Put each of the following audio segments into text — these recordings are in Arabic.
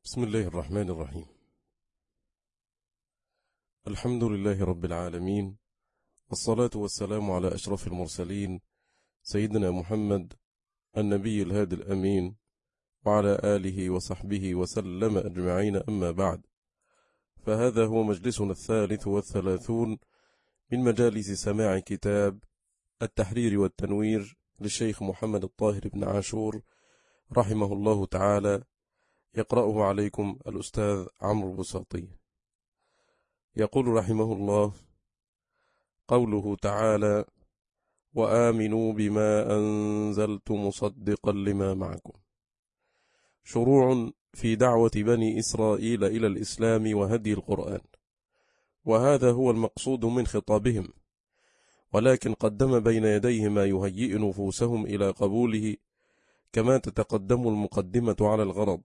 بسم الله الرحمن الرحيم. الحمد لله رب العالمين، والصلاة والسلام على أشرف المرسلين سيدنا محمد النبي الهادي الأمين، وعلى آله وصحبه وسلم أجمعين، أما بعد، فهذا هو مجلسنا 33 من مجالس سماع كتاب التحرير والتنوير للشيخ محمد الطاهر بن عاشور رحمه الله تعالى، يقرأه عليكم الأستاذ عمرو بساطي. يقول رحمه الله: قوله تعالى: وآمنوا بما أنزلت مصدقا لما معكم. شروع في دعوة بني إسرائيل إلى الإسلام وهدي القرآن، وهذا هو المقصود من خطابهم، ولكن قدم بين يديه ما يهيئ نفوسهم إلى قبوله، كما تتقدم المقدمة على الغرض،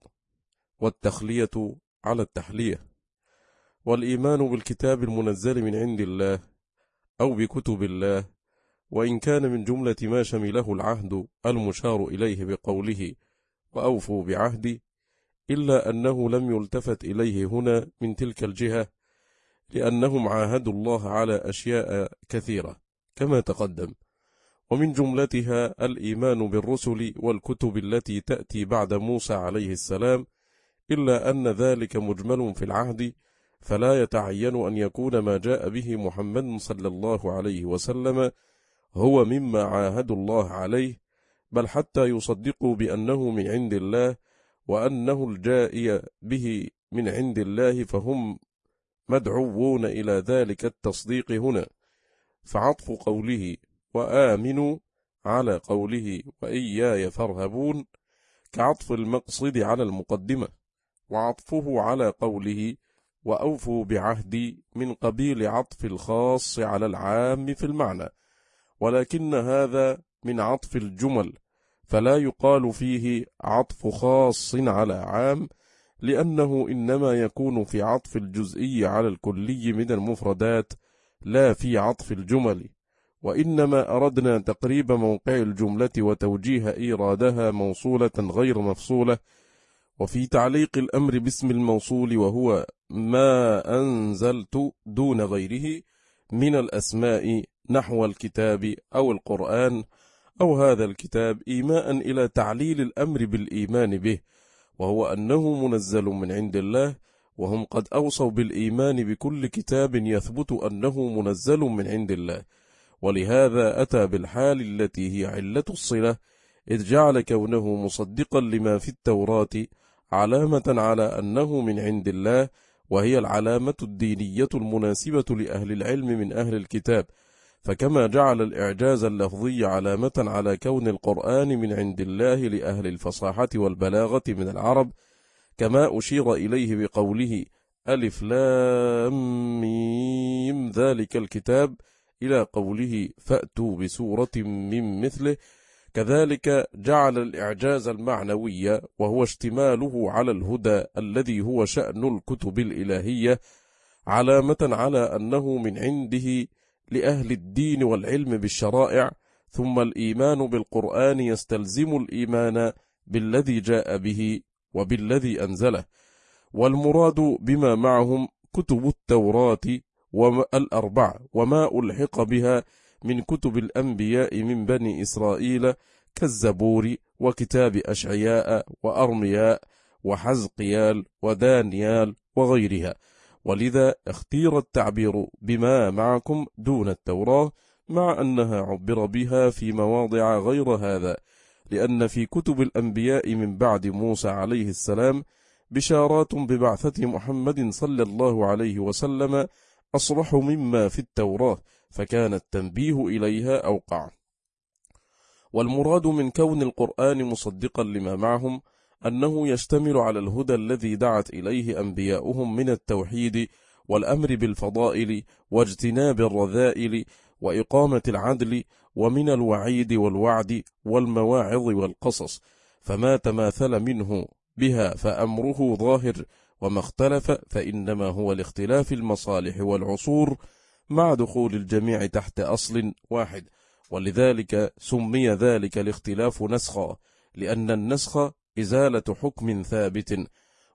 والتخلية على التحلية. والإيمان بالكتاب المنزل من عند الله أو بكتب الله، وإن كان من جملة ما شمله العهد المشار إليه بقوله وأوفوا بعهدي، إلا أنه لم يلتفت إليه هنا من تلك الجهة، لأنهم عاهدوا الله على أشياء كثيرة كما تقدم، ومن جملتها الإيمان بالرسل والكتب التي تأتي بعد موسى عليه السلام، إلا أن ذلك مجمل في العهد، فلا يتعين أن يكون ما جاء به محمد صلى الله عليه وسلم هو مما عاهدوا الله عليه، بل حتى يصدقوا بأنه من عند الله، وأنه الجائي به من عند الله، فهم مدعوون إلى ذلك التصديق هنا. فعطف قوله وآمنوا على قوله وإياي فارهبون كعطف المقصد على المقدمة، وعطفه على قوله وأوفوا بعهدي من قبيل عطف الخاص على العام في المعنى، ولكن هذا من عطف الجمل، فلا يقال فيه عطف خاص على عام، لأنه إنما يكون في عطف الجزئي على الكلي من المفردات، لا في عطف الجمل، وإنما أردنا تقريب موقع الجملة وتوجيه إيرادها موصولة غير مفصولة. وفي تعليق الأمر باسم الموصول وهو ما أنزلت دون غيره من الأسماء نحو الكتاب أو القرآن أو هذا الكتاب، إيماء إلى تعليل الأمر بالإيمان به، وهو أنه منزل من عند الله، وهم قد أوصوا بالإيمان بكل كتاب يثبت أنه منزل من عند الله، ولهذا أتى بالحال التي هي علة الصلة، إذ جعل كونه مصدقا لما في التوراة علامة على أنه من عند الله، وهي العلامة الدينية المناسبة لأهل العلم من أهل الكتاب، فكما جعل الإعجاز اللفظي علامة على كون القرآن من عند الله لأهل الفصاحة والبلاغة من العرب، كما أشير إليه بقوله ألف لام ميم ذلك الكتاب إلى قوله فأتوا بسورة من مثله، كذلك جعل الإعجاز المعنوي وهو اشتماله على الهدى الذي هو شأن الكتب الإلهية علامة على أنه من عنده لأهل الدين والعلم بالشرائع، ثم الإيمان بالقرآن يستلزم الإيمان بالذي جاء به وبالذي أنزله. والمراد بما معهم كتب التوراة والأربع وما ألحق بها من كتب الأنبياء من بني إسرائيل، كالزبور وكتاب أشعياء وأرمياء وحزقيال ودانيال وغيرها، ولذا اختير التعبير بما معكم دون التوراة، مع أنها عبر بها في مواضع غير هذا، لأن في كتب الأنبياء من بعد موسى عليه السلام بشارات ببعثة محمد صلى الله عليه وسلم أصرح مما في التوراة، فكان التنبيه إليها أوقع. والمراد من كون القرآن مصدقا لما معهم أنه يشتمل على الهدى الذي دعت إليه أنبياؤهم من التوحيد والأمر بالفضائل واجتناب الرذائل وإقامة العدل، ومن الوعيد والوعد والمواعظ والقصص، فما تماثل منه بها فأمره ظاهر، وما اختلف فإنما هو لاختلاف المصالح والعصور، مع دخول الجميع تحت أصل واحد، ولذلك سمي ذلك الاختلاف نسخا، لأن النسخ إزالة حكم ثابت،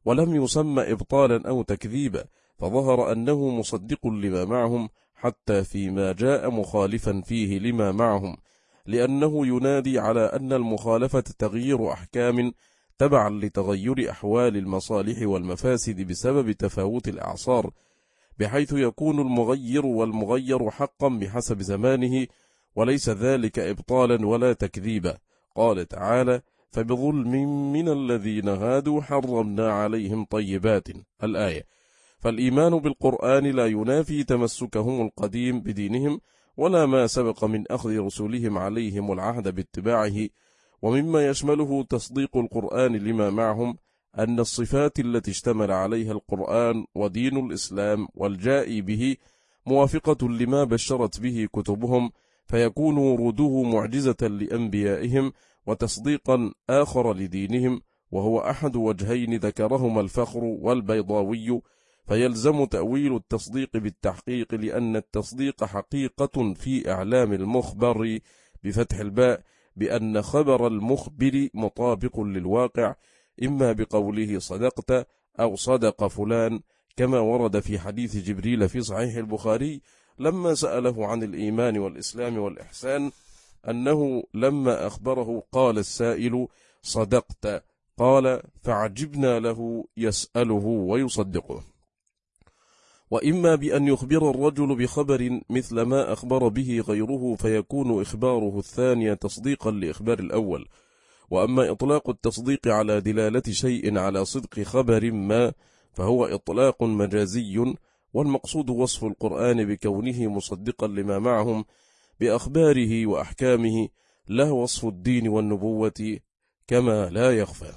ولم يسمى إبطالا أو تكذيبا، فظهر أنه مصدق لما معهم حتى فيما جاء مخالفا فيه لما معهم، لأنه ينادي على أن المخالفة تغيير أحكام تبعا لتغير أحوال المصالح والمفاسد بسبب تفاوت الأعصار، بحيث يكون المغير والمغير حقا بحسب زمانه، وليس ذلك إبطالا ولا تكذيبا. قال تعالى: فبظلم من الذين هادوا حرمنا عليهم طيبات، الآية. فالإيمان بالقرآن لا ينافي تمسكهم القديم بدينهم ولا ما سبق من أخذ رسولهم عليهم العهد باتباعه. ومما يشمله تصديق القرآن لما معهم أن الصفات التي اشتمل عليها القرآن ودين الإسلام والجاء به موافقة لما بشرت به كتبهم، فيكون وروده معجزة لأنبيائهم وتصديقا آخر لدينهم، وهو أحد وجهين ذكرهما الفخر والبيضاوي. فيلزم تأويل التصديق بالتحقيق، لأن التصديق حقيقة في إعلام المخبر بفتح الباء بأن خبر المخبر مطابق للواقع، إما بقوله صدقت أو صدق فلان، كما ورد في حديث جبريل في صحيح البخاري لما سأله عن الإيمان والإسلام والإحسان، أنه لما أخبره قال السائل: صدقت. قال: فعجبنا له يسأله ويصدقه. وإما بأن يخبر الرجل بخبر مثل ما أخبر به غيره، فيكون إخباره الثاني تصديقا لإخبار الأول. وأما إطلاق التصديق على دلالة شيء على صدق خبر ما فهو إطلاق مجازي، والمقصود وصف القرآن بكونه مصدقا لما معهم بأخباره وأحكامه، لا وصف الدين والنبوة كما لا يخفى.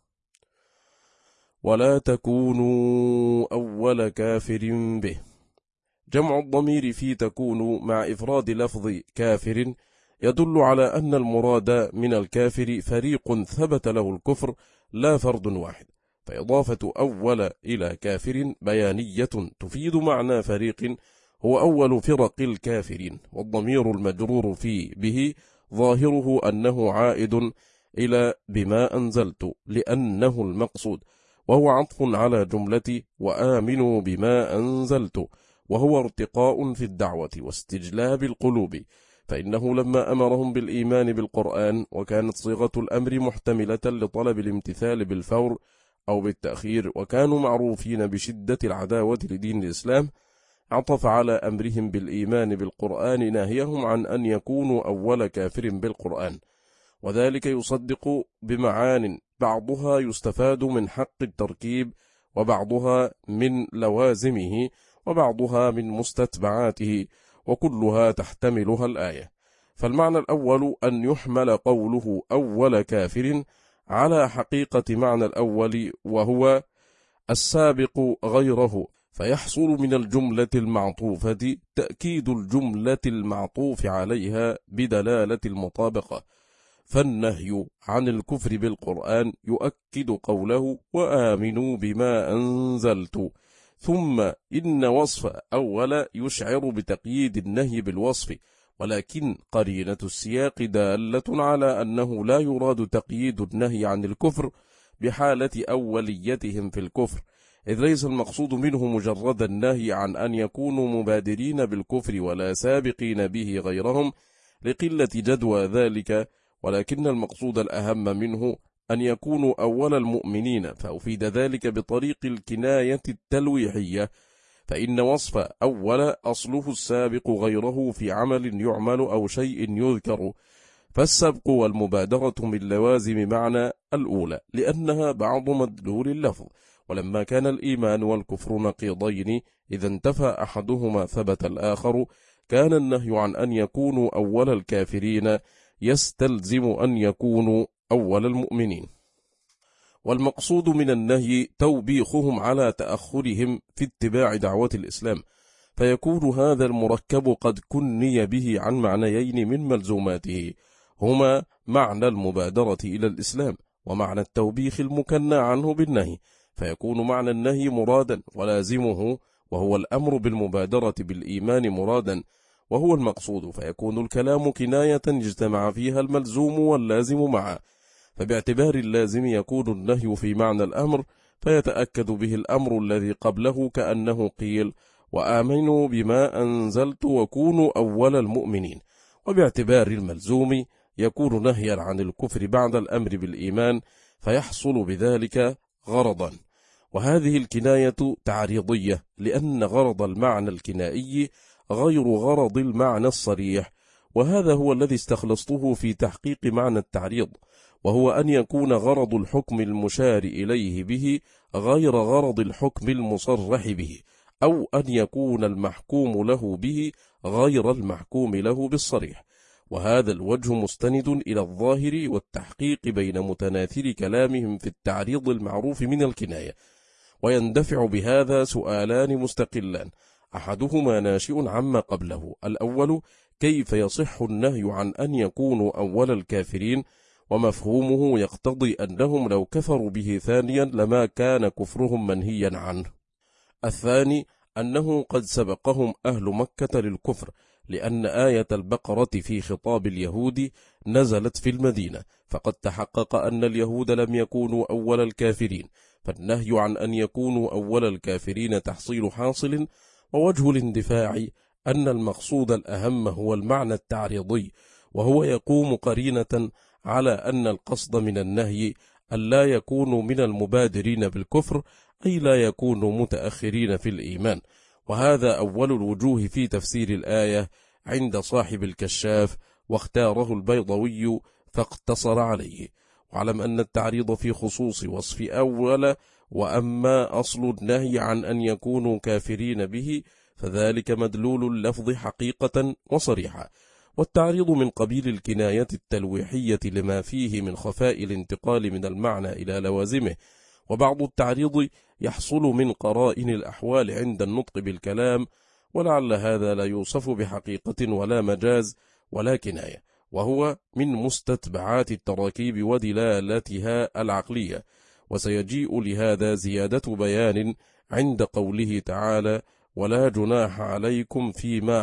ولا تكونوا أول كافر به. جمع الضمير في تكون مع إفراد لفظ كافر يدل على أن المراد من الكافر فريق ثبت له الكفر لا فرد واحد، فإضافة أول إلى كافر بيانية تفيد معنى فريق هو أول فرق الكافرين، والضمير المجرور في به ظاهره أنه عائد إلى بما أنزلت لأنه المقصود، وهو عطف على جملة وآمنوا بما أنزلت، وهو ارتقاء في الدعوة واستجلاب القلوب، فإنه لما أمرهم بالإيمان بالقرآن وكانت صيغة الأمر محتملة لطلب الامتثال بالفور أو بالتأخير، وكانوا معروفين بشدة العداوة لدين الإسلام، عطف على أمرهم بالإيمان بالقرآن ناهيهم عن أن يكونوا أول كافر بالقرآن، وذلك يصدق بمعان بعضها يستفاد من حق التركيب، وبعضها من لوازمه، وبعضها من مستتبعاته، وكلها تحتملها الآية. فالمعنى الأول أن يحمل قوله أول كافر على حقيقة معنى الأول، وهو السابق غيره، فيحصل من الجملة المعطوفة تأكيد الجملة المعطوف عليها بدلالة المطابقة. فالنهي عن الكفر بالقرآن يؤكد قوله وآمنوا بما أنزلت، ثم إن وصف أول يشعر بتقييد النهي بالوصف، ولكن قرينة السياق دالة على أنه لا يراد تقييد النهي عن الكفر بحالة أوليتهم في الكفر، إذ ليس المقصود منه مجرد النهي عن أن يكونوا مبادرين بالكفر ولا سابقين به غيرهم لقلة جدوى ذلك، ولكن المقصود الأهم منه أن يكونوا أول المؤمنين، فأفيد ذلك بطريق الكناية التلويحية، فإن وصف أول أصله السابق غيره في عمل يعمل أو شيء يذكر، فالسبق والمبادرة من لوازم معنى الأولى لأنها بعض مدلول اللفظ، ولما كان الإيمان والكفر نقيضين إذا انتفى أحدهما ثبت الآخر، كان النهي عن أن يكونوا أول الكافرين يستلزم أن يكونوا أول المؤمنين. والمقصود من النهي توبيخهم على تأخرهم في اتباع دعوة الإسلام، فيكون هذا المركب قد كني به عن معنيين من ملزوماته، هما معنى المبادرة إلى الإسلام ومعنى التوبيخ المكنى عنه بالنهي، فيكون معنى النهي مرادا ولازمه وهو الأمر بالمبادرة بالإيمان مرادا وهو المقصود، فيكون الكلام كناية اجتمع فيها الملزوم واللازم معا، فباعتبار اللازم يكون النهي في معنى الأمر، فيتأكد به الأمر الذي قبله، كأنه قيل: وآمنوا بما أنزلت وكونوا أول المؤمنين. وباعتبار الملزوم يكون نهيا عن الكفر بعد الأمر بالإيمان، فيحصل بذلك غرضا. وهذه الكناية تعريضية، لأن غرض المعنى الكنائي غير غرض المعنى الصريح، وهذا هو الذي استخلصته في تحقيق معنى التعريض، وهو أن يكون غرض الحكم المشار إليه به غير غرض الحكم المصرح به، أو أن يكون المحكوم له به غير المحكوم له بالصريح. وهذا الوجه مستند إلى الظاهر والتحقيق بين متناثر كلامهم في التعريض المعروف من الكناية. ويندفع بهذا سؤالان مستقلان، أحدهما ناشئ عما قبله. الأول: كيف يصح النهي عن أن يكونوا أول الكافرين؟ ومفهومه يقتضي أنهم لو كفروا به ثانيا لما كان كفرهم منهيا عنه. الثاني: أنه قد سبقهم أهل مكة للكفر، لأن آية البقرة في خطاب اليهود نزلت في المدينة، فقد تحقق أن اليهود لم يكونوا أول الكافرين، فالنهي عن أن يكونوا أول الكافرين تحصيل حاصل. ووجه الاندفاع أن المقصود الأهم هو المعنى التعريضي، وهو يقوم قرينة على أن القصد من النهي ألا يكونوا من المبادرين بالكفر، أي لا يكونوا متأخرين في الإيمان. وهذا أول الوجوه في تفسير الآية عند صاحب الكشاف، واختاره البيضوي فاقتصر عليه. واعلم أن التعريض في خصوص وصف أول، وأما أصل النهي عن أن يكونوا كافرين به فذلك مدلول اللفظ حقيقة وصريحة. والتعريض من قبيل الكناية التلويحية لما فيه من خفاء الانتقال من المعنى إلى لوازمه. وبعض التعريض يحصل من قرائن الأحوال عند النطق بالكلام، ولعل هذا لا يوصف بحقيقة ولا مجاز ولا كناية، وهو من مستتبعات التراكيب ودلالتها العقلية. وسيجيء لهذا زيادة بيان عند قوله تعالى: ولا جناح عليكم فيما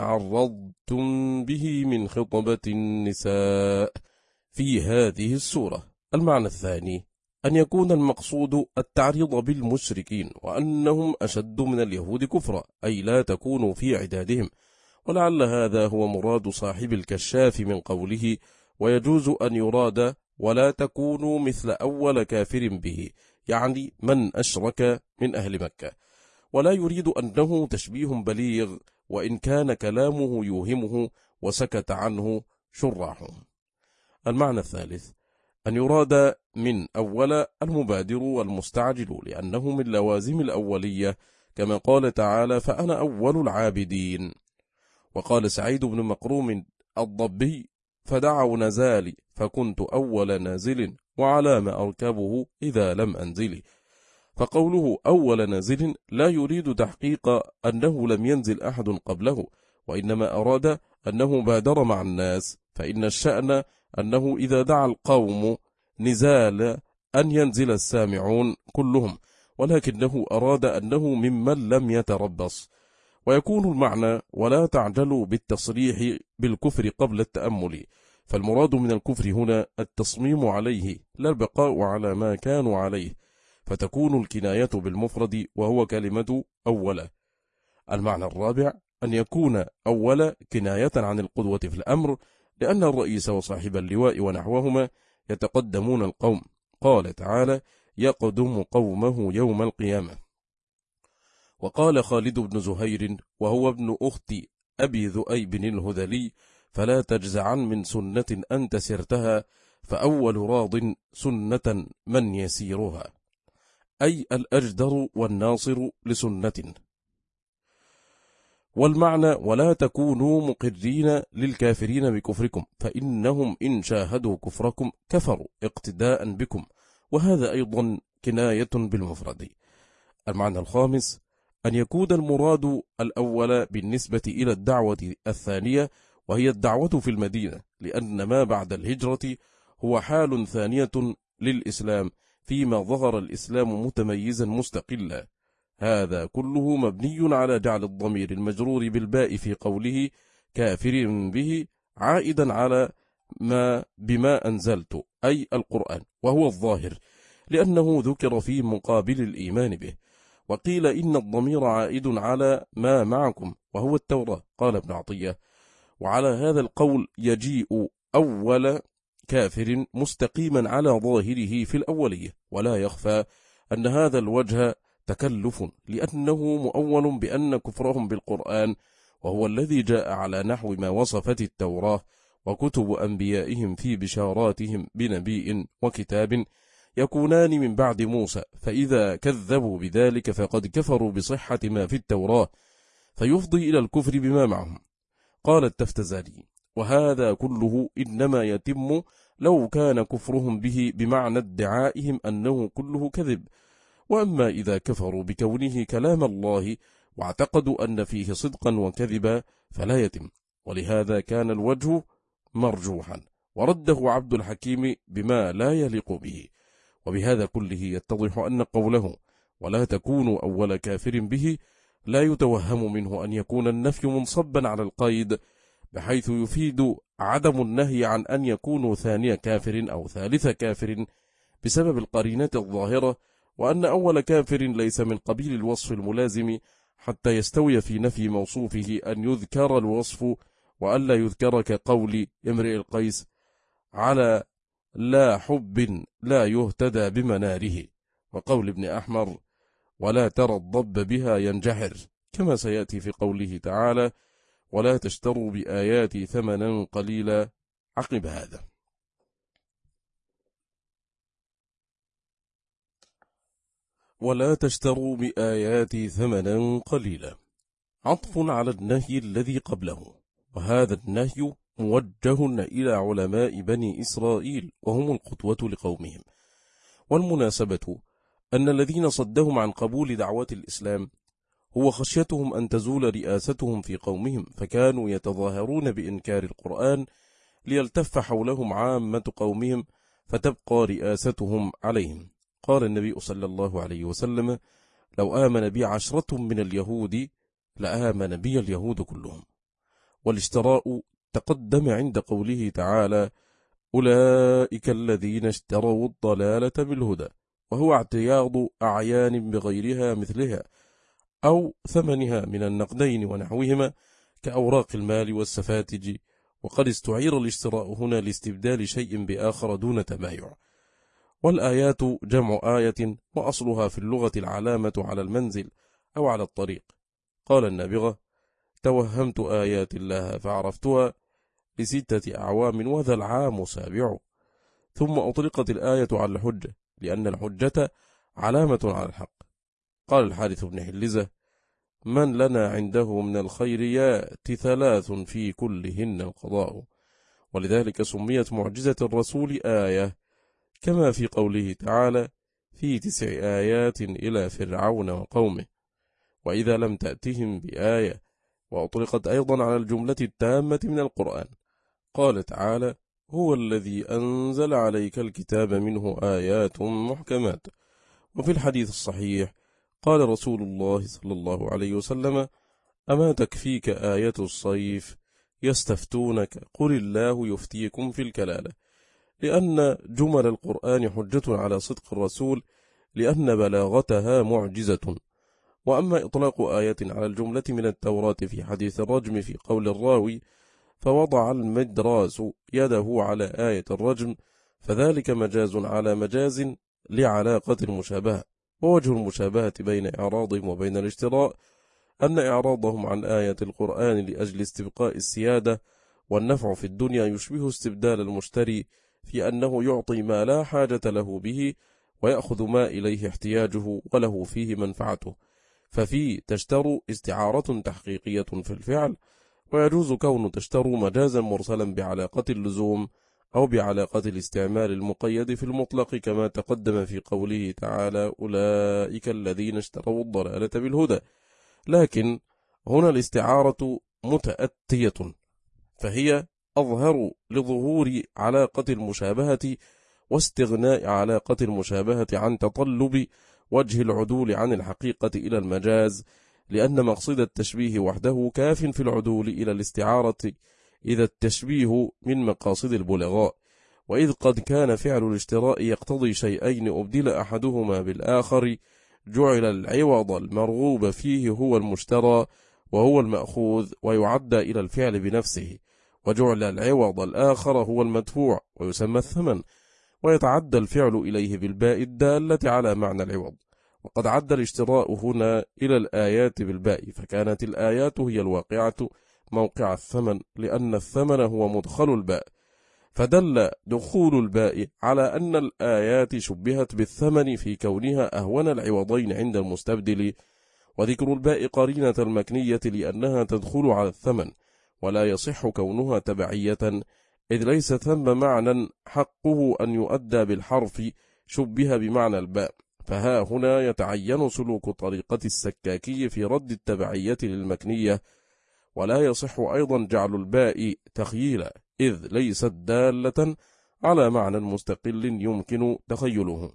عرضتم به من خطبة النساء في هذه السورة. المعنى الثاني: أن يكون المقصود التعريض بالمشركين، وأنهم أشد من اليهود كفرا، أي لا تكونوا في عدادهم. ولعل هذا هو مراد صاحب الكشاف من قوله: ويجوز أن يراد ولا تكونوا مثل أول كافر به، يعني من أشرك من أهل مكة، ولا يريد أنه تشبيه بليغ، وإن كان كلامه يوهمه وسكت عنه شراحه. المعنى الثالث: أن يراد من أول المبادر والمستعجل، لأنه من لوازم الأولية، كما قال تعالى: فأنا أول العابدين. وقال سعيد بن مقروم الضبي: فدعوا نزالي فكنت أول نازل، وعلى ما أركبه إذا لم أنزل. فقوله أول نازل لا يريد تحقيق أنه لم ينزل أحد قبله، وإنما أراد أنه بادر مع الناس، فإن الشأن أنه إذا دعا القوم نزال أن ينزل السامعون كلهم، ولكنه أراد أنه ممن لم يتربص. ويكون المعنى: ولا تعجلوا بالتصريح بالكفر قبل التأمل، فالمراد من الكفر هنا التصميم عليه، لا البقاء على ما كانوا عليه، فتكون الكناية بالمفرد وهو كلمة أول. المعنى الرابع: أن يكون أول كناية عن القدوة في الأمر، لأن الرئيس وصاحب اللواء ونحوهما يتقدمون القوم. قال تعالى: يقدم قومه يوم القيامة. وقال خالد بن زهير وهو ابن أخت أبي ذؤيب الهذلي: فلا تجزعن من سنة أنت سرتها، فأول راض سنة من يسيرها، أي الأجدر والناصر لسنة. والمعنى: ولا تكونوا مقرين للكافرين بكفركم، فإنهم إن شاهدوا كفركم كفروا اقتداء بكم، وهذا أيضا كناية بالمفرد. المعنى الخامس: أن يكون المراد الأول بالنسبة إلى الدعوة الثانية، وهي الدعوة في المدينة، لأن ما بعد الهجرة هو حال ثانية للإسلام، فيما ظهر الإسلام متميزا مستقلا. هذا كله مبني على جعل الضمير المجرور بالباء في قوله كافر به عائدا على ما بما أنزلت، أي القرآن، وهو الظاهر، لأنه ذكر في مقابل الإيمان به. وقيل إن الضمير عائد على ما معكم وهو التوراة. قال ابن عطية: وعلى هذا القول يجيء أول كافر مستقيما على ظاهره في الأولية، ولا يخفى أن هذا الوجه تكلف، لأنه مؤول بأن كفرهم بالقرآن، وهو الذي جاء على نحو ما وصفت التوراة وكتب أنبيائهم في بشاراتهم بنبي وكتاب يكونان من بعد موسى، فإذا كذبوا بذلك فقد كفروا بصحة ما في التوراة، فيفضي إلى الكفر بما معهم. قال التفتزاني: وهذا كله إنما يتم لو كان كفرهم به بمعنى ادعائهم أنه كله كذب، وأما إذا كفروا بكونه كلام الله واعتقدوا أن فيه صدقا وكذبا فلا يتم، ولهذا كان الوجه مرجوحا، ورده عبد الحكيم بما لا يليق به. وبهذا كله يتضح أن قوله ولا تكونوا أول كافر به لا يتوهم منه أن يكون النفي منصبا على القيد، بحيث يفيد عدم النهي عن أن يكونوا ثاني كافر أو ثالث كافر بسبب القرينة الظاهرة، وأن أول كافر ليس من قبيل الوصف الملازم حتى يستوي في نفي موصوفه أن يذكر الوصف وألا يذكر، كقول امرئ القيس على لا حب لا يهتدى بمناره، وقول ابن أحمر ولا ترى الضب بها ينجحر، كما سيأتي في قوله تعالى ولا تشتروا بآياتي ثمنا قليلا عقب هذا. ولا تشتروا بآياتي ثمنا قليلا عطف على النهي الذي قبله، وهذا النهي موجه إلى علماء بني إسرائيل وهم القدوة لقومهم. والمناسبة أن الذين صدهم عن قبول دعوة الإسلام هو خشيتهم أن تزول رئاستهم في قومهم، فكانوا يتظاهرون بإنكار القرآن ليلتف حولهم عامة قومهم فتبقى رئاستهم عليهم. قال النبي صلى الله عليه وسلم لو آمن بي 10 من اليهود لآمن بي اليهود كلهم. والاشتراء تقدم عند قوله تعالى أولئك الذين اشتروا الضلالة بالهدى، وهو اعتياض أعيان بغيرها مثلها أو ثمنها من النقدين ونحوهما كأوراق المال والسفاتج، وقد استعير الاشتراء هنا لاستبدال شيء بآخر دون تبايع. والآيات جمع آية، وأصلها في اللغة العلامة على المنزل أو على الطريق. قال النابغة توهمت آيات الله فعرفتها ل6 أعوام وذا العام 7. ثم أطلقت الآية على الحجة لأن الحجة علامة على الحق. قال الحارث بن حلزة من لنا عنده من الخير يأتي 3 في كلهن القضاء، ولذلك سميت معجزة الرسول آية، كما في قوله تعالى في 9 آيات إلى فرعون وقومه. وإذا لم تأتهم بآية، وأطلقت أيضا على الجملة التامة من القرآن. قال تعالى هو الذي أنزل عليك الكتاب منه آيات محكمات. وفي الحديث الصحيح قال رسول الله صلى الله عليه وسلم أما تكفيك آية الصيف يستفتونك قل الله يفتيكم في الكلالة، لأن جمل القرآن حجة على صدق الرسول لأن بلاغتها معجزة. وأما إطلاق آية على الجملة من التوراة في حديث الرجم في قول الراوي فوضع المدراس يده على آية الرجم، فذلك مجاز على مجاز لعلاقة المشابهة. ووجه المشابهة بين إعراضهم وبين الاشتراء أن إعراضهم عن آية القرآن لأجل استبقاء السيادة والنفع في الدنيا يشبه استبدال المشتري في أنه يعطي ما لا حاجة له به ويأخذ ما إليه احتياجه وله فيه منفعته، ففي تشتروا استعارة تحقيقية في الفعل، ويجوز كون تشتروا مجازا مرسلا بعلاقة اللزوم أو بعلاقة الاستعمال المقيد في المطلق، كما تقدم في قوله تعالى أولئك الذين اشتروا الضلالة بالهدى. لكن هنا الاستعارة متأتية، فهي أظهر لظهور علاقة المشابهة واستغناء علاقة المشابهة عن تطلب وجه العدول عن الحقيقة إلى المجاز، لأن مقصد التشبيه وحده كاف في العدول إلى الاستعارة إذا التشبيه من مقاصد البلغاء، وإذ قد كان فعل الاشتراء يقتضي شيئين أبدل أحدهما بالآخر جعل العوض المرغوب فيه هو المشترى وهو المأخوذ ويعدى إلى الفعل بنفسه، وجعل العوض الآخر هو المدفوع ويسمى الثمن، ويتعدى الفعل إليه بالباء الدالة على معنى العوض. وقد عد الاشتراء هنا إلى الآيات بالباء، فكانت الآيات هي الواقعة موقع الثمن، لأن الثمن هو مدخل الباء، فدل دخول الباء على أن الآيات شبهت بالثمن في كونها أهون العوضين عند المستبدل، وذكر الباء قرينة المكنية لأنها تدخل على الثمن، ولا يصح كونها تبعية، إذ ليس ثم معنى حقه أن يؤدى بالحرف شبه بمعنى الباء. فها هنا يتعين سلوك طريقة السكاكي في رد التبعية للمكنية، ولا يصح أيضا جعل الباء تخييلا، إذ ليست دالة على معنى مستقل يمكن تخيله.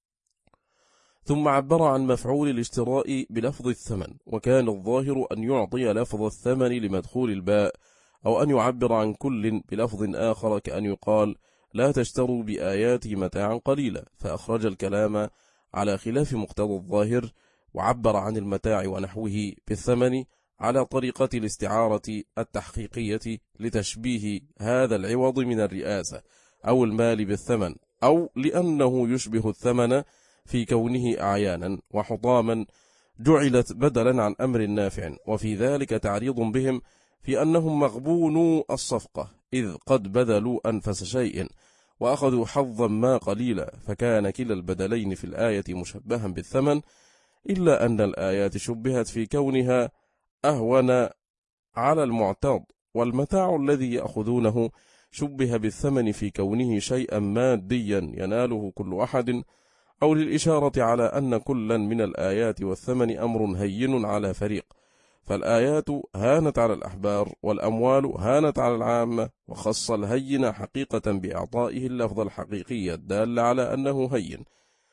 ثم عبر عن مفعول الاشتراء بلفظ الثمن، وكان الظاهر أن يعطي لفظ الثمن لمدخول الباء، أو أن يعبر عن كل بلفظ آخر، كأن يقال لا تشتروا بآياتي متاعا قليلا، فأخرج الكلام على خلاف مقتضى الظاهر، وعبر عن المتاع ونحوه بالثمن على طريقة الاستعارة التحقيقية لتشبيه هذا العوض من الرئاسة أو المال بالثمن، أو لأنه يشبه الثمن في كونه أعيانا وحطاما جعلت بدلا عن أمر نافع. وفي ذلك تعريض بهم في أنهم مغبونوا الصفقة، إذ قد بذلوا أنفس شيء وأخذوا حظا ما قليلا، فكان كلا البدلين في الآية مشبها بالثمن، إلا أن الآيات شبهت في كونها أهون على المعتاض، والمتاع الذي يأخذونه شبه بالثمن في كونه شيئا ماديا يناله كل أحد، أو للإشارة على أن كلا من الآيات والثمن أمر هين على فريق، فالآيات هانت على الأحبار، والأموال هانت على العامة، وخص الهين حقيقة بإعطائه اللفظ الحقيقي الدال على أنه هين.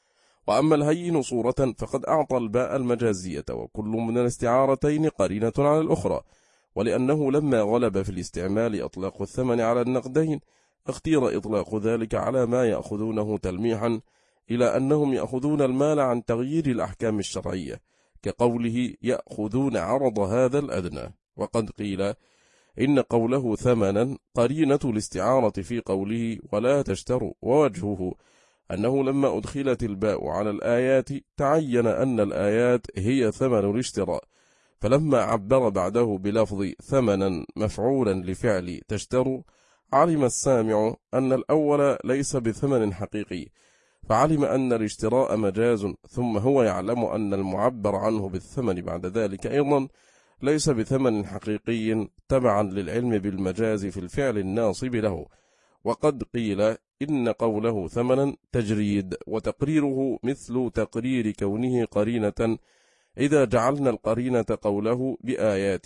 وأما الهين صورة فقد أعطى الباء المجازية، وكل من الاستعارتين قرينة على الأخرى، ولأنه لما غلب في الاستعمال أطلاق الثمن على النقدين، اختير إطلاق ذلك على ما يأخذونه تلميحا إلى أنهم يأخذون المال عن تغيير الأحكام الشرعية، كقوله يأخذون عرض هذا الأدنى. وقد قيل إن قوله ثمنا قرينة الاستعارة في قوله ولا تشتروا، ووجهه أنه لما أدخلت الباء على الآيات تعين أن الآيات هي ثمن الاشتراء، فلما عبر بعده بلفظ ثمنا مفعولا لفعل تشتروا علم السامع أن الأول ليس بثمن حقيقي، فعلم أن الاشتراء مجاز، ثم هو يعلم أن المعبر عنه بالثمن بعد ذلك أيضا ليس بثمن حقيقي، تبعا للعلم بالمجاز في الفعل الناصب له. وقد قيل إن قوله ثمنا تجريد، وتقريره مثل تقرير كونه قرينة إذا جعلنا القرينة قوله بآيات.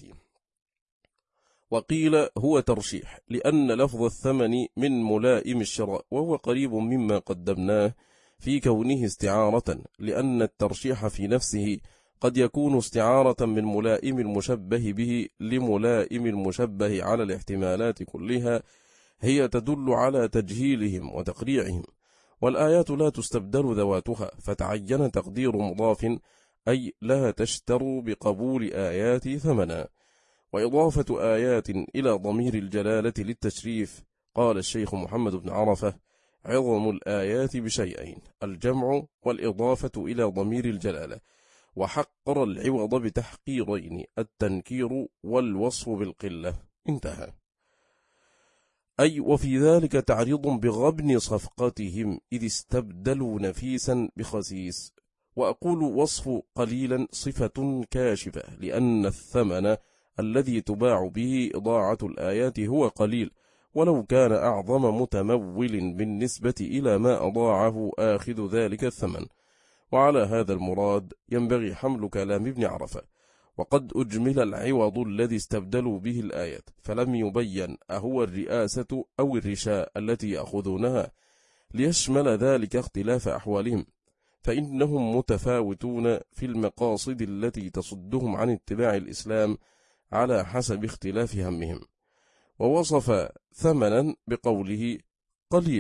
وقيل هو ترشيح، لأن لفظ الثمن من ملائم الشراء، وهو قريب مما قدمناه في كونه استعارة، لأن الترشيح في نفسه قد يكون استعارة من ملائم المشبه به لملائم المشبه على الاحتمالات كلها، هي تدل على تجهيلهم وتقريعهم، والآيات لا تستبدل ذواتها، فتعين تقدير مضاف، أي لا تشتروا بقبول آيات ثمنا. وإضافة آيات إلى ضمير الجلالة للتشريف، قال الشيخ محمد بن عرفة عظم الآيات بشيئين: الجمع والإضافة إلى ضمير الجلالة، وحقر العوض بتحقيرين: التنكير والوصف بالقلة. انتهى. أي وفي ذلك تعريض بغبن صفقتهم، إذ استبدلوا نفيسا بخسيس. وأقول وصف قليلا صفة كاشفة، لأن الثمن الذي تباع به إضاعة الآيات هو قليل، ولو كان أعظم متمول بالنسبة إلى ما أضاعه آخذ ذلك الثمن. وعلى هذا المراد ينبغي حمل كلام ابن عرفة. وقد أجمل العوض الذي استبدلوا به الآيات، فلم يبين أهو الرئاسة أو الرشاء التي يأخذونها، ليشمل ذلك اختلاف أحوالهم، فإنهم متفاوتون في المقاصد التي تصدهم عن اتباع الإسلام على حسب اختلاف همهم. ووصف ثمنا بقوله قليلا،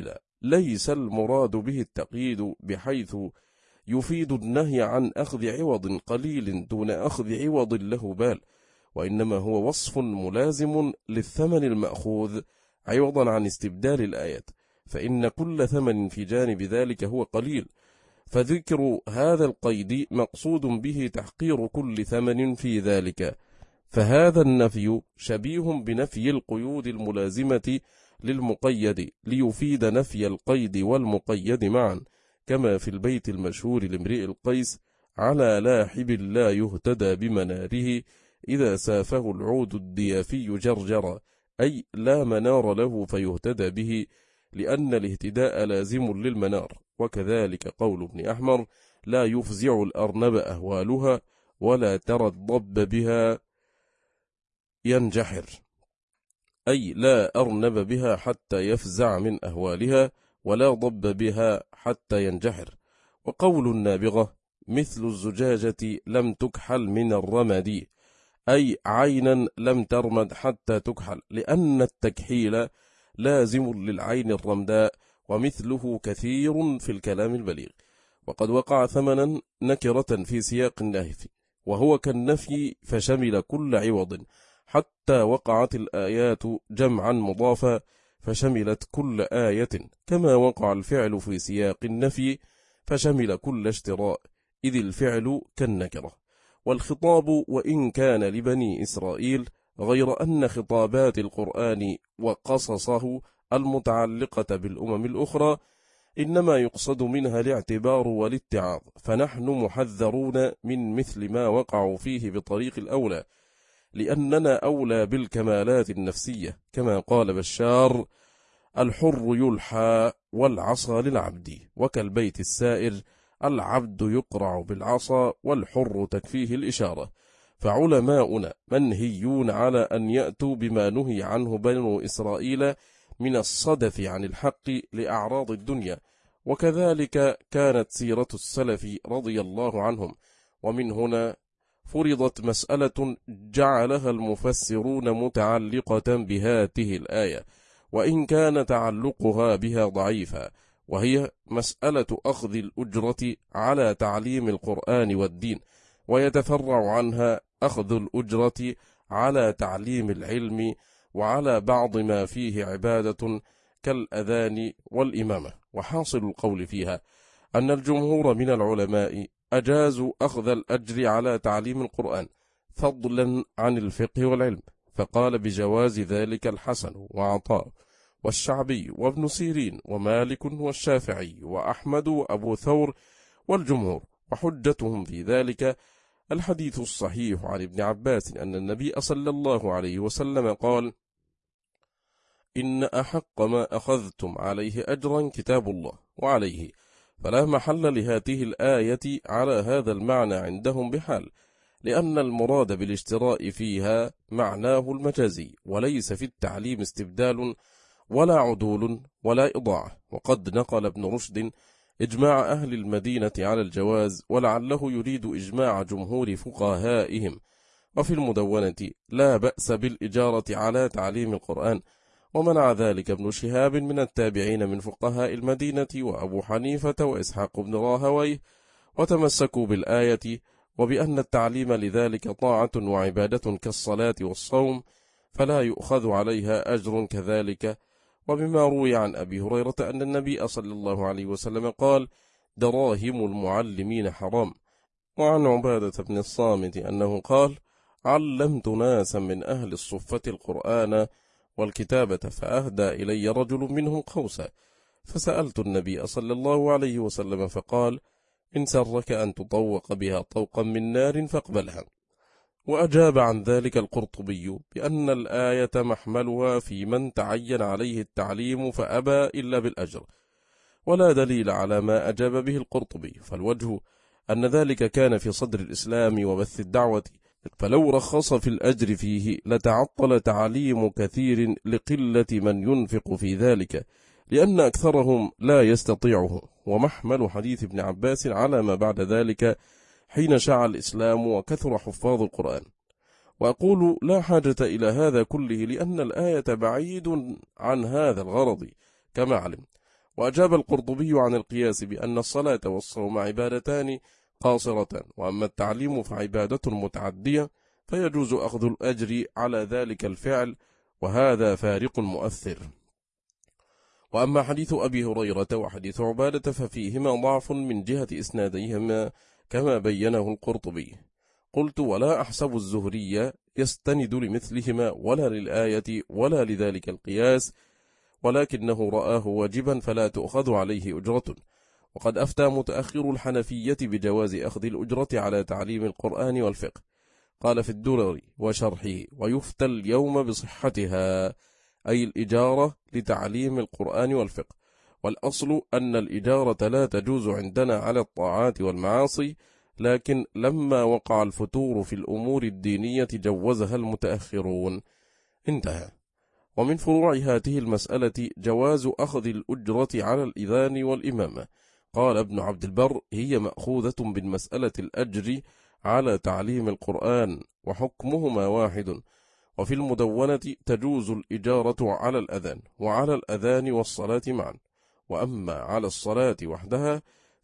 ليس المراد به التقييد بحيث يفيد النهي عن أخذ عوض قليل دون أخذ عوض له بال، وإنما هو وصف ملازم للثمن المأخوذ عوضا عن استبدال الآيات، فإن كل ثمن في جانب ذلك هو قليل، فذكر هذا القيد مقصود به تحقير كل ثمن في ذلك، فهذا النفي شبيه بنفي القيود الملازمة للمقيد ليفيد نفي القيد والمقيد معا، كما في البيت المشهور لامرئ القيس: على لاحب لا يهتدى بمناره إذا سافه العود الديافي جرجرا، أي لا منار له فيهتدى به، لأن الاهتداء لازم للمنار. وكذلك قول ابن أحمر: لا يفزع الأرنب أهوالها ولا ترى الضب بها ينجحر، أي لا أرنب بها حتى يفزع من أهوالها، ولا ضب بها حتى ينجحر. وقول النابغة: مثل الزجاجة لم تكحل من الرمد، أي عينا لم ترمد حتى تكحل، لأن التكحيل لازم للعين الرمداء، ومثله كثير في الكلام البليغ. وقد وقع ثمنا نكرة في سياق النهي، وهو كالنفي فشمل كل عوض، حتى وقعت الآيات جمعا مضافا فشملت كل آية، كما وقع الفعل في سياق النفي فشمل كل اشتراء، إذ الفعل كالنكرة. والخطاب وإن كان لبني إسرائيل، غير أن خطابات القرآن وقصصه المتعلقة بالأمم الأخرى إنما يقصد منها الاعتبار والاتعاظ، فنحن محذرون من مثل ما وقعوا فيه بطريق الأولى، لأننا أولى بالكمالات النفسية، كما قال بشار: الحر يلحى والعصا للعبد، وكالبيت السائر: العبد يقرع بالعصا والحر تكفيه الإشارة. فعلماؤنا منهيون على أن يأتوا بما نهي عنه بنو إسرائيل من الصدف عن الحق لأعراض الدنيا، وكذلك كانت سيرة السلف رضي الله عنهم. ومن هنا فرضت مسألة جعلها المفسرون متعلقة بهاته الآية، وإن كان تعلقها بها ضعيفا، وهي مسألة أخذ الأجرة على تعليم القرآن والدين، ويتفرع عنها أخذ الأجرة على تعليم العلم وعلى بعض ما فيه عبادة كالأذان والإمامة. وحاصل القول فيها أن الجمهور من العلماء أجازوا أخذ الأجر على تعليم القرآن فضلا عن الفقه والعلم، فقال بجواز ذلك الحسن وعطاء والشعبي وابن سيرين ومالك والشافعي وأحمد وأبو ثور والجمهور. وحجتهم في ذلك الحديث الصحيح عن ابن عباس أن النبي صلى الله عليه وسلم قال: إن أحق ما أخذتم عليه أجرا كتاب الله، وعليه فلا محل لهذه الآية على هذا المعنى عندهم بحال، لأن المراد بالاشتراء فيها معناه المجازي، وليس في التعليم استبدال ولا عدول ولا إضاعة. وقد نقل ابن رشد إجماع أهل المدينة على الجواز، ولعله يريد إجماع جمهور فقهائهم. وفي المدونة: لا بأس بالإجارة على تعليم القرآن. ومنع ذلك ابن شهاب من التابعين من فقهاء المدينة وأبو حنيفة وإسحاق بن راهويه، وتمسكوا بالآية وبأن التعليم لذلك طاعة وعبادة كالصلاة والصوم، فلا يؤخذ عليها أجر كذلك. وبما روي عن أبي هريرة أن النبي صلى الله عليه وسلم قال: دراهم المعلمين حرام. وعن عبادة بن الصامت أنه قال: علمت ناسا من أهل الصفة القرآن والكتابة، فأهدى إلي رجل منهم قوسا، فسألت النبي صلى الله عليه وسلم فقال: إن سرك أن تطوق بها طوقا من نار فاقبلها. وأجاب عن ذلك القرطبي بأن الآية محملها في من تعين عليه التعليم فأبى إلا بالأجر، ولا دليل على ما أجاب به القرطبي، فالوجه أن ذلك كان في صدر الإسلام وبث الدعوة، فلو رخص في الأجر فيه لتعطل تعليم كثير لقلة من ينفق في ذلك، لأن أكثرهم لا يستطيعه. ومحمل حديث ابن عباس على ما بعد ذلك حين شاع الإسلام وكثر حفاظ القرآن. وأقول لا حاجة إلى هذا كله، لأن الآية بعيد عن هذا الغرض كما علم، وأجاب القرطبي عن القياس بأن الصلاة والصوم عبادتان قاصرتان، وأما التعليم فعبادة متعدية فيجوز أخذ الأجر على ذلك الفعل، وهذا فارق مؤثر. وأما حديث أبي هريرة وحديث عبادة ففيهما ضعف من جهة إسناديهما كما بينه القرطبي. قلت: ولا أحسب الزهري يستند لمثلهما ولا للآية ولا لذلك القياس، ولكنه رآه واجبا فلا تؤخذ عليه أجرة. وقد أفتى متأخر الحنفية بجواز أخذ الأجرة على تعليم القرآن والفقه. قال في الدرر وشرحه: ويفتى اليوم بصحتها، أي الإجارة لتعليم القرآن والفقه. والأصل أن الإجارة لا تجوز عندنا على الطاعات والمعاصي، لكن لما وقع الفتور في الأمور الدينية جوزها المتأخرون. انتهى. ومن فروع هذه المسألة جواز أخذ الأجرة على الإذان والإمامة. قال ابن عبد البر: هي مأخوذة بالمسألة الأجر على تعليم القرآن، وحكمهما واحد. وفي المدونة تجوز الإجارة على الأذان وعلى الأذان والصلاة معا، وأما على الصلاة وحدها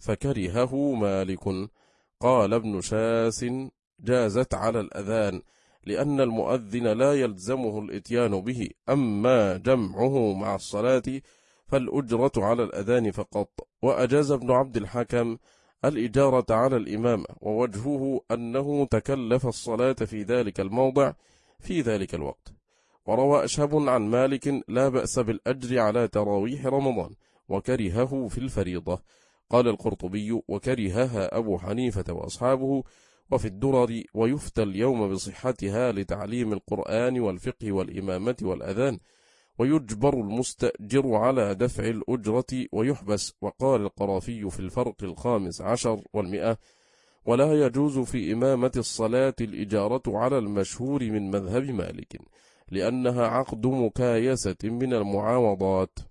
فكرهه مالك. قال ابن شاس: جازت على الأذان لأن المؤذن لا يلزمه الإتيان به، أما جمعه مع الصلاة فالأجرة على الأذان فقط. وأجاز ابن عبد الحكم الإجارة على الإمامة، ووجهه أنه تكلف الصلاة في ذلك الموضع في ذلك الوقت. وروى أشهب عن مالك: لا بأس بالأجر على تراويح رمضان، وكرهه في الفريضة. قال القرطبي: وكرهها أبو حنيفة وأصحابه. وفي الدرر: ويفتى اليوم بصحتها لتعليم القرآن والفقه والإمامة والأذان، ويجبر المستأجر على دفع الأجرة ويحبس. وقال القرافي في الفرق 15 و100: ولا يجوز في إمامة الصلاة الإجارة على المشهور من مذهب مالك، لأنها عقد مكايسة من المعاوضات،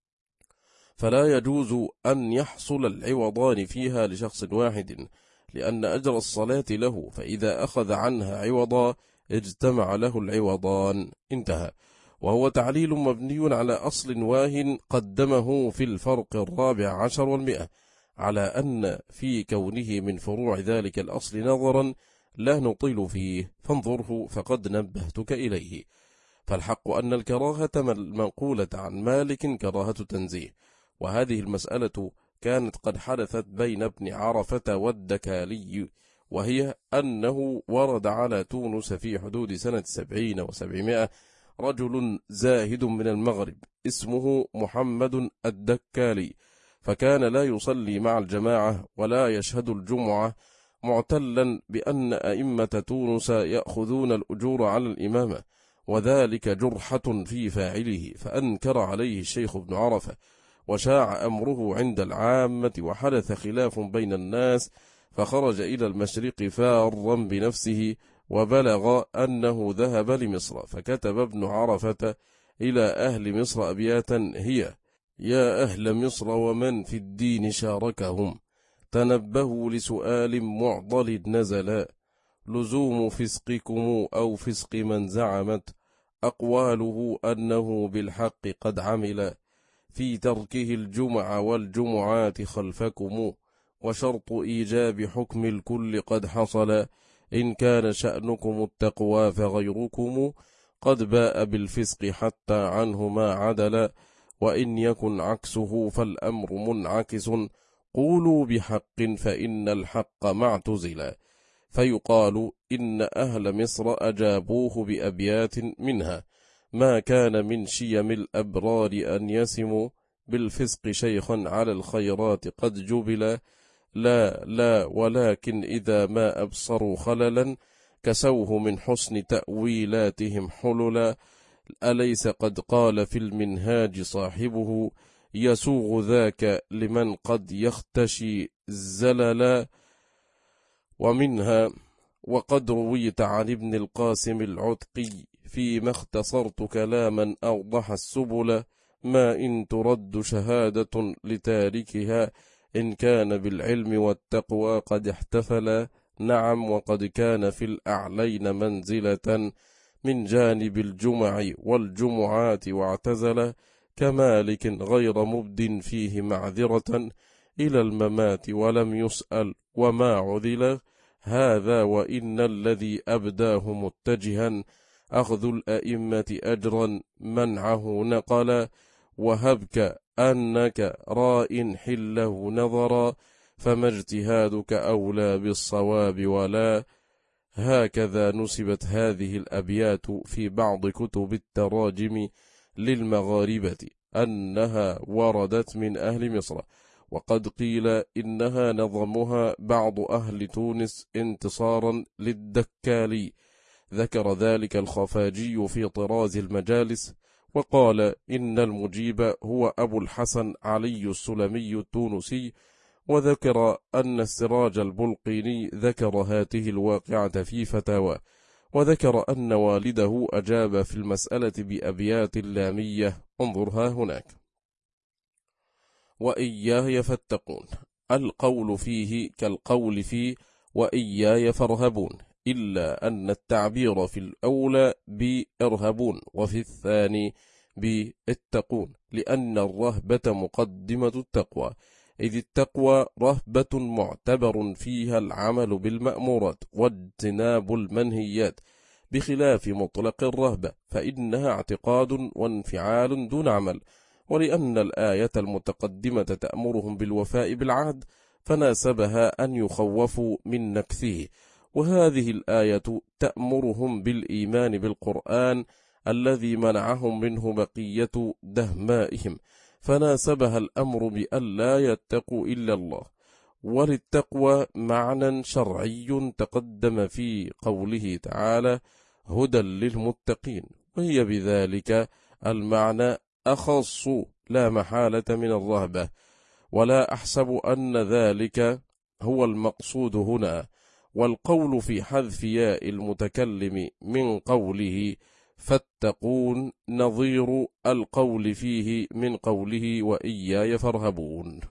فلا يجوز أن يحصل العوضان فيها لشخص واحد، لأن أجر الصلاة له، فإذا أخذ عنها عوضا اجتمع له العوضان. انتهى. وهو تعليل مبني على أصل واه قدمه في الفرق 14 و100، على أن في كونه من فروع ذلك الأصل نظرا لا نطيل فيه، فانظره فقد نبهتك إليه. فالحق أن الكراهة المنقولة عن مالك كراهة تنزيه، وهذه المسألة كانت قد حدثت بين ابن عرفة والدكالي، وهي أنه ورد على تونس في حدود سنة 70 و700 رجل زاهد من المغرب اسمه محمد الدكالي، فكان لا يصلي مع الجماعة ولا يشهد الجمعة، معتلا بأن أئمة تونس يأخذون الأجور على الإمامة، وذلك جرحة في فاعله، فأنكر عليه الشيخ ابن عرفة، وشاع أمره عند العامة، وحدث خلاف بين الناس، فخرج إلى المشرق فارا بنفسه، وبلغ أنه ذهب لمصر، فكتب ابن عرفة إلى أهل مصر أبياتا هي: يا أهل مصر ومن في الدين شاركهم، تنبهوا لسؤال معضل نزل، لزوم فسقكم أو فسق من زعمت أقواله أنه بالحق قد عمل، في تركه الجمع والجمعات خلفكم، وشرط إيجاب حكم الكل قد حصل، إن كان شأنكم التقوى فغيركم قد باء بالفسق حتى عنه ما عدل، وإن يكن عكسه فالأمر منعكس، قولوا بحق فإن الحق ما اعتزل. فيقال إن أهل مصر أجابوه بأبيات منها: ما كان من شيم الأبرار أن يسموا، بالفسق شيخا على الخيرات قد جبل، لا لا ولكن إذا ما أبصروا خللا، كسوه من حسن تأويلاتهم حللا، أليس قد قال في المنهاج صاحبه، يسوغ ذاك لمن قد يختشي الزللا. ومنها: وقد رويت عن ابن القاسم العتقي فيما اختصرت كلاما أوضح السبل، ما إن ترد شهادة لتاركها، إن كان بالعلم والتقوى قد احتفل، نعم وقد كان في الأعلين منزلة، من جانب الجمع والجمعات واعتزل، كمالك غير مبد فيه معذرة إلى الممات ولم يسأل وما عذل، هذا وإن الذي أبداه متجها أخذ الأئمة أجرا منعه نقل، وهبك أنك راء حله نظرا، فما اجتهادك أولى بالصواب ولا. هكذا نسبت هذه الأبيات في بعض كتب التراجم للمغاربة أنها وردت من أهل مصر، وقد قيل إنها نظمها بعض أهل تونس انتصارا للدكالي، ذكر ذلك الخفاجي في طراز المجالس، وقال إن المجيب هو أبو الحسن علي السلمي التونسي، وذكر أن السراج البلقيني ذكر هاته الواقعة في فتاوى، وذكر أن والده أجاب في المسألة بأبيات لامية، انظرها هناك: وإياي فاتقون، القول فيه كالقول فيه وإياي فارهبون، إلا أن التعبير في الأولى بإرهبون وفي الثاني باتقون، لأن الرهبة مقدمة التقوى، إذ التقوى رهبة معتبر فيها العمل بالمأمورات واجتناب المنهيات، بخلاف مطلق الرهبة فإنها اعتقاد وانفعال دون عمل. ولأن الآية المتقدمة تأمرهم بالوفاء بالعهد فناسبها أن يخوفوا من نكثه، وهذه الآية تأمرهم بالإيمان بالقرآن الذي منعهم منه بقية دهمائهم، فناسبها الأمر بأن لا يتقوا إلا الله. وللتقوى معنى شرعي تقدم في قوله تعالى: هدى للمتقين، وهي بذلك المعنى أخص لا محالة من الرهبة، ولا أحسب أن ذلك هو المقصود هنا. والقول في حذف ياء المتكلم من قوله فاتقون نظير القول فيه من قوله وإياي فارهبون.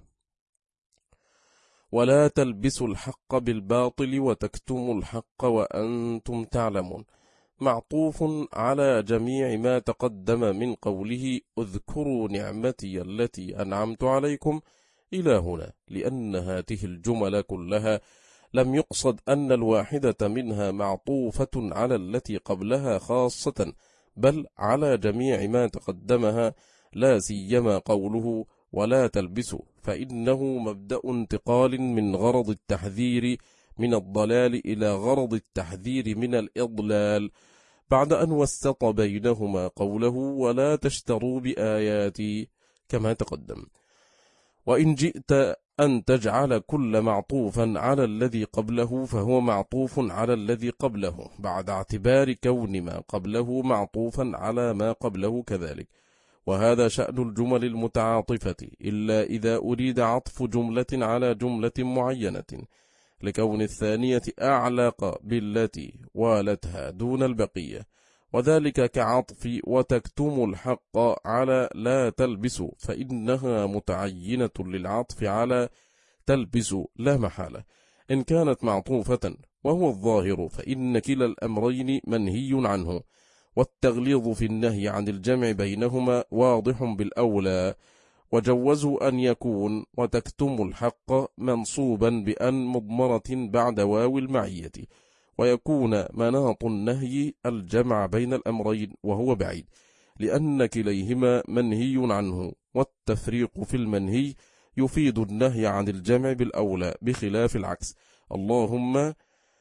ولا تلبسوا الحق بالباطل وتكتموا الحق وأنتم تعلمون، معطوف على جميع ما تقدم من قوله اذكروا نعمتي التي أنعمت عليكم إلى هنا، لأن هذه الجمل كلها لم يقصد أن الواحدة منها معطوفة على التي قبلها خاصة، بل على جميع ما تقدمها، لا سيما قوله ولا تلبسوا، فإنه مبدأ انتقال من غرض التحذير من الضلال إلى غرض التحذير من الإضلال، بعد أن وسط بينهما قوله ولا تشتروا بآياتي كما تقدم. وإن جئت أن تجعل كل معطوفا على الذي قبله فهو معطوف على الذي قبله، بعد اعتبار كون ما قبله معطوفا على ما قبله كذلك، وهذا شأن الجمل المتعاطفة، إلا إذا أريد عطف جملة على جملة معينة، لكون الثانية أعلق بالتي والتها دون البقية، وذلك كعطف وتكتم الحق على لا تلبسوا، فإنها متعينة للعطف على تلبسوا لا محالة إن كانت معطوفة، وهو الظاهر، فإن كلا الأمرين منهي عنه، والتغليظ في النهي عن الجمع بينهما واضح بالأولى. وجوزوا أن يكون وتكتم الحق منصوبا بأن مضمرة بعد واو المعية، ويكون مناط النهي الجمع بين الأمرين وهو بعيد، لأن كليهما منهي عنه، والتفريق في المنهي يفيد النهي عن الجمع بالأولى بخلاف العكس، اللهم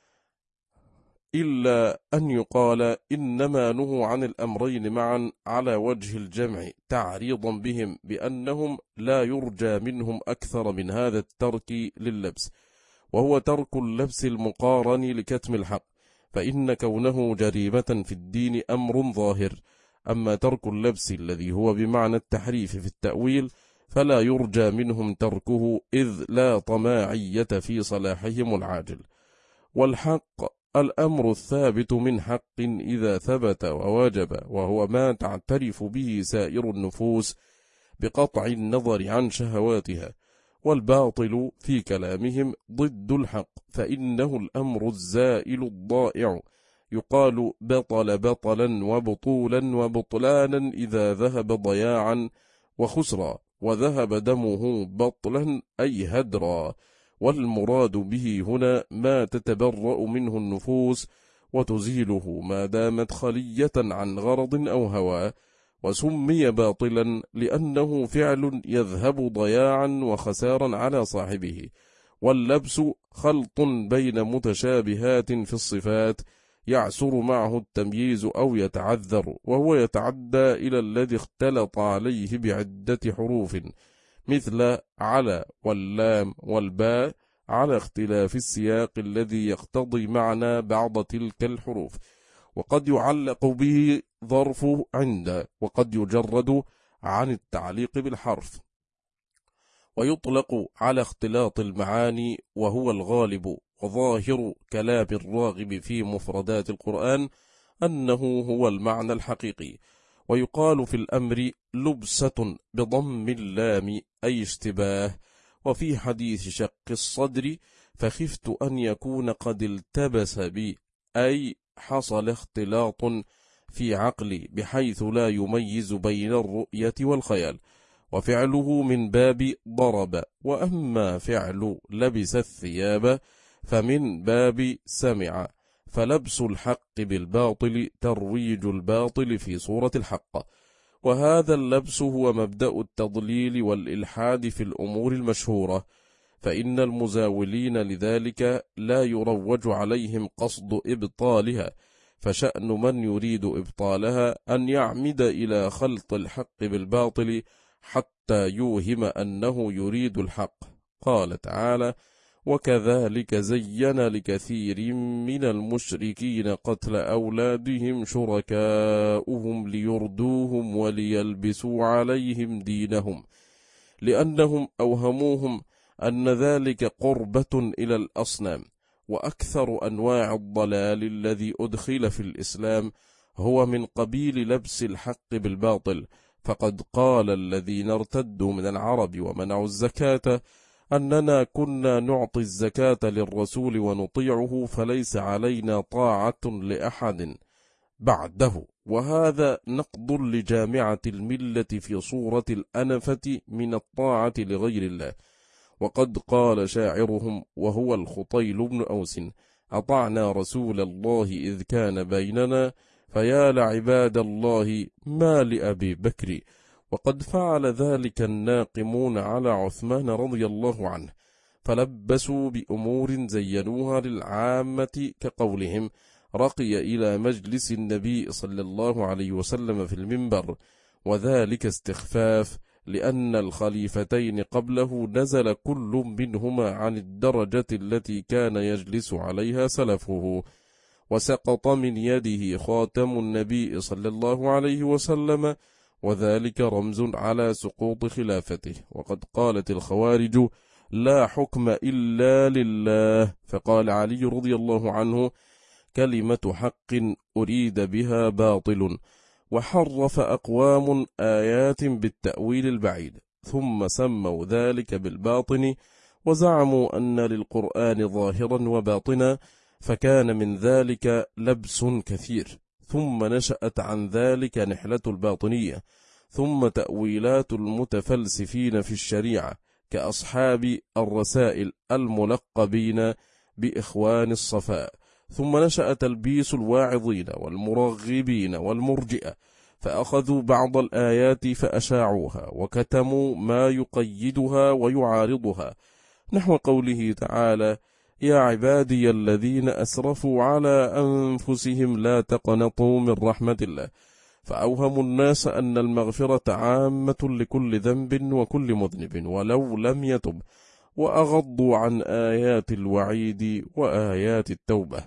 إلا أن يقال إنما نهوا عن الأمرين معا على وجه الجمع تعريضا بهم بأنهم لا يرجى منهم أكثر من هذا الترك لللبس، وهو ترك اللبس المقارن لكتم الحق، فإن كونه جريمة في الدين أمر ظاهر، أما ترك اللبس الذي هو بمعنى التحريف في التأويل فلا يرجى منهم تركه، إذ لا طماعية في صلاحهم العاجل. والحق الأمر الثابت من حق إذا ثبت ووجب، وهو ما تعترف به سائر النفوس بقطع النظر عن شهواتها. والباطل في كلامهم ضد الحق، فإنه الأمر الزائل الضائع، يقال بطل بطلا وبطولا وبطلانا إذا ذهب ضياعا، وخسرا، وذهب دمه بطلا أي هدرا، والمراد به هنا ما تتبرأ منه النفوس وتزيله ما دامت خلية عن غرض أو هوى. وسمي باطلا لأنه فعل يذهب ضياعا وخسارا على صاحبه. واللبس خلط بين متشابهات في الصفات يعسر معه التمييز أو يتعذر، وهو يتعدى إلى الذي اختلط عليه بعدة حروف، مثل على واللام والباء، على اختلاف السياق الذي يقتضي معنى بعض تلك الحروف. وقد يعلق به ظرف عند، وقد يجرد عن التعليق بالحرف. ويطلق على اختلاط المعاني، وهو الغالب، وظاهر كلام الراغب في مفردات القرآن أنه هو المعنى الحقيقي. ويقال في الأمر لبسة بضم اللام أي اشتباه. وفي حديث شق الصدر فخفت أن يكون قد التبس بي، أي حصل اختلاط في عقلي بحيث لا يميز بين الرؤية والخيال. وفعله من باب ضرب. وأما فعل لبس الثياب فمن باب سمع. فلبس الحق بالباطل ترويج الباطل في صورة الحق. وهذا اللبس هو مبدأ التضليل والإلحاد في الأمور المشهورة، فإن المزاولين لذلك لا يروج عليهم قصد إبطالها، فشأن من يريد إبطالها أن يعمد إلى خلط الحق بالباطل حتى يوهم أنه يريد الحق. قال تعالى: وكذلك زين لكثير من المشركين قتل أولادهم شركاؤهم ليردوهم وليلبسوا عليهم دينهم، لأنهم أوهموهم أن ذلك قربة إلى الأصنام. وأكثر أنواع الضلال الذي أدخل في الإسلام هو من قبيل لبس الحق بالباطل. فقد قال الذين ارتدوا من العرب ومنعوا الزكاة أننا كنا نعطي الزكاة للرسول ونطيعه، فليس علينا طاعة لأحد بعده. وهذا نقض لجامعة الملة في صورة الأنفة من الطاعة لغير الله. وقد قال شاعرهم وهو الخطيل بن أوس: أطعنا رسول الله إذ كان بيننا، فيا لعباد الله ما لأبي بكر. وقد فعل ذلك الناقمون على عثمان رضي الله عنه، فلبسوا بأمور زينوها للعامة، كقولهم: رقي إلى مجلس النبي صلى الله عليه وسلم في المنبر، وذلك استخفاف، لأن الخليفتين قبله نزل كل منهما عن الدرجة التي كان يجلس عليها سلفه، وسقط من يده خاتم النبي صلى الله عليه وسلم، وذلك رمز على سقوط خلافته. وقد قالت الخوارج: لا حكم إلا لله. فقال علي رضي الله عنه: كلمة حق أريد بها باطل. وحرف أقوام آيات بالتأويل البعيد، ثم سموا ذلك بالباطن، وزعموا أن للقرآن ظاهرا وباطنا، فكان من ذلك لبس كثير. ثم نشأت عن ذلك نحلة الباطنية، ثم تأويلات المتفلسفين في الشريعة كأصحاب الرسائل الملقبين بإخوان الصفاء. ثم نشأ تلبيس الواعظين والمرغبين والمرجئة، فأخذوا بعض الآيات فأشاعوها، وكتموا ما يقيدها ويعارضها، نحو قوله تعالى: يا عبادي الذين أسرفوا على أنفسهم لا تقنطوا من رحمة الله. فأوهموا الناس أن المغفرة عامة لكل ذنب وكل مذنب ولو لم يتب، وأغضوا عن آيات الوعيد وآيات التوبة.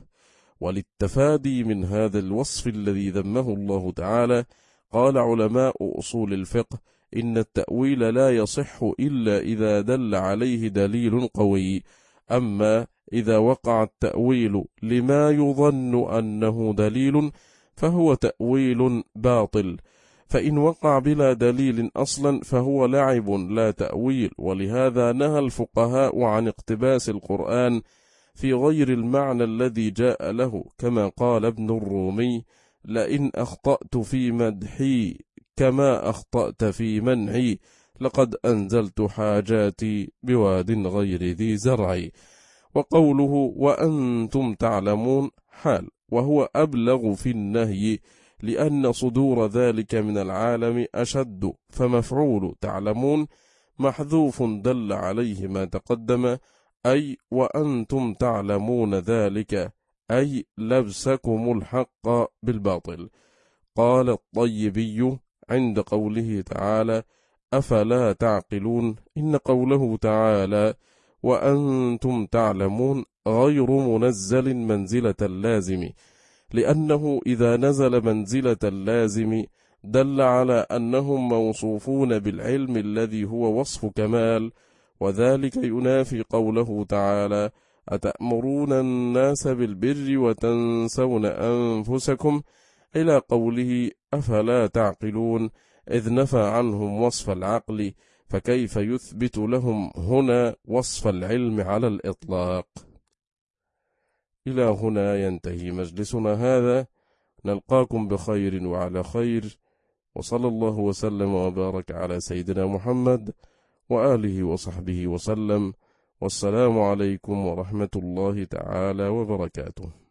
وللتفادي من هذا الوصف الذي ذمه الله تعالى، قال علماء أصول الفقه: إن التأويل لا يصح إلا إذا دل عليه دليل قوي. أما إذا وقع التأويل لما يظن أنه دليل فهو تأويل باطل، فإن وقع بلا دليل أصلا فهو لعب لا تأويل. ولهذا نهى الفقهاء عن اقتباس القرآن في غير المعنى الذي جاء له، كما قال ابن الرومي: لئن أخطأت في مدحي كما أخطأت في منعي، لقد أنزلت حاجاتي بواد غير ذي زرع. وقوله وأنتم تعلمون حال، وهو أبلغ في النهي، لأن صدور ذلك من العالم أشد، فمفعول تعلمون محذوف دل عليه ما تقدم، أي وأنتم تعلمون ذلك، أي لبسكم الحق بالباطل. قال الطيبي عند قوله تعالى أفلا تعقلون، إن قوله تعالى وأنتم تعلمون غير منزل منزلة اللازم، لأنه إذا نزل منزلة اللازم دل على أنهم موصوفون بالعلم الذي هو وصف كمال، وذلك ينافي قوله تعالى أتأمرون الناس بالبر وتنسون أنفسكم، إلى قوله أفلا تعقلون، إذ نفى عنهم وصف العقل، فكيف يثبت لهم هنا وصف العلم على الإطلاق؟ إلى هنا ينتهي مجلسنا هذا، نلقاكم بخير وعلى خير، وصلى الله وسلم وبارك على سيدنا محمد وآله وصحبه وسلم، والسلام عليكم ورحمة الله تعالى وبركاته.